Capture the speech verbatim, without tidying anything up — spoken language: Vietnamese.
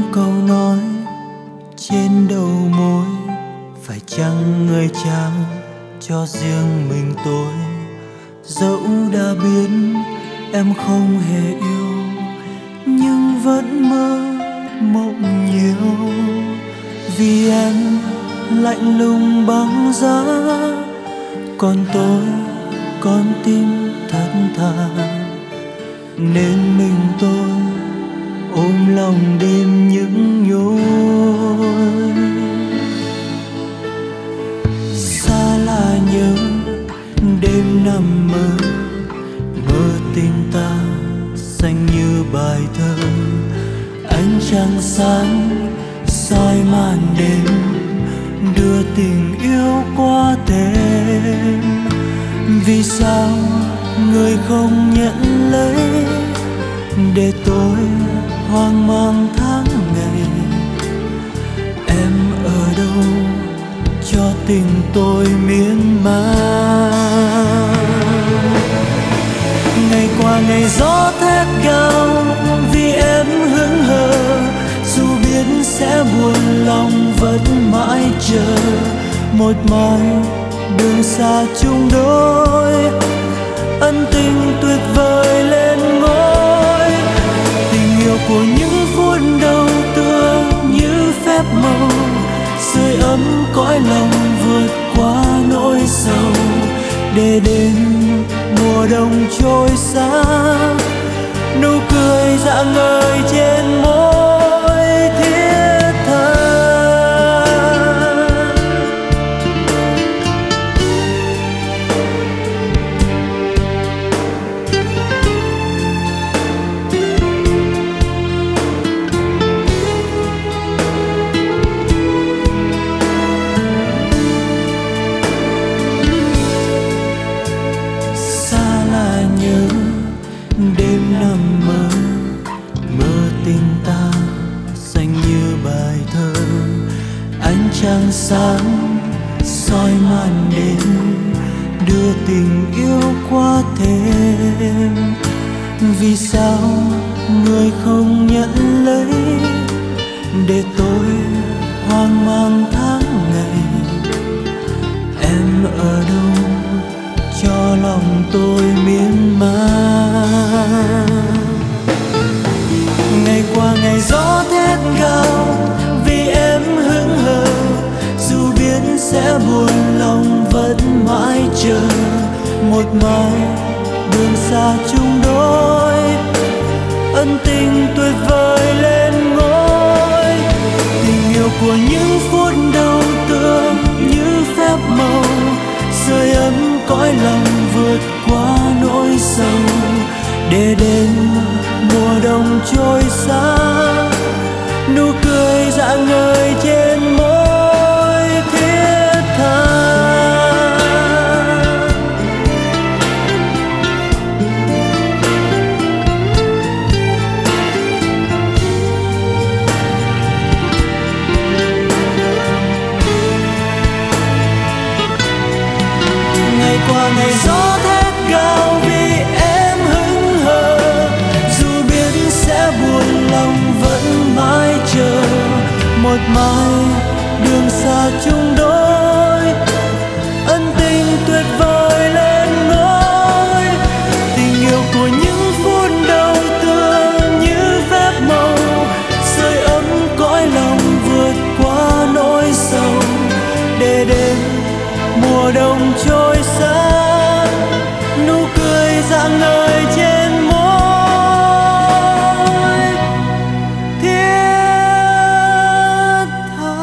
câu nói trên đầu môi, phải chăng người trao cho riêng mình tôi? Dẫu đã biết em không hề yêu, nhưng vẫn mơ mộng nhiều. Vì em lạnh lùng băng giá, còn tôi con tim thật thà, nên mình tôi ôm lòng đêm những nhối. Xa là nhớ đêm nằm mơ, mơ tình ta xanh như bài thơ. Ánh trăng sáng soi màn đêm, đưa tình yêu qua thêm. Vì sao người không nhận lấy, để tôi hoang mang tháng ngày? Em ở đâu cho tình tôi miên man? Ngày qua ngày gió thét gào, vì em hững hờ. Dù biết sẽ buồn lòng vẫn mãi chờ, một mai đường xa chung đôi. Ân tình tuyệt vời lên ngôi, tình yêu của những phút đầu tựa như phép màu, sưởi ấm cõi lòng vượt qua nỗi sầu. Để đến mùa đông trôi xa, nụ cười rạng ngời trên môi thiết tha. Đêm nằm mơ, mơ tình ta xanh như bài thơ. Ánh trăng sáng soi màn đêm, đưa tình yêu qua thêm. Vì sao người không nhận lấy, để tôi hoang mang tháng ngày? Em ở đâu cho lòng tôi miên man? Ngày qua ngày gió thét gào, vì em hững hờ. Dù biết sẽ buồn lòng vẫn mãi chờ, một mai đường xa chung đôi. Ân tình tuyệt vời lên ngôi, tình yêu của những phút đầu tựa như phép màu, sưởi ấm cõi lòng vượt qua nỗi sầu. Để đến mùa đông trôi xa, nụ cười rạng ngời trên môi thiết tha. Ngày qua ngày gió thét gào, vì em hững hờ. Dù biết sẽ buồn lòng vẫn mãi chờ, một mai đường xa chung đôi. Ân tình tuyệt vời lên ngôi, tình yêu của những phút đầu tựa như phép màu, sưởi ấm cõi lòng vượt qua nỗi sầu. Để đến mùa đông trôi xa, nụ cười rạng ngời trên môi thiết tha.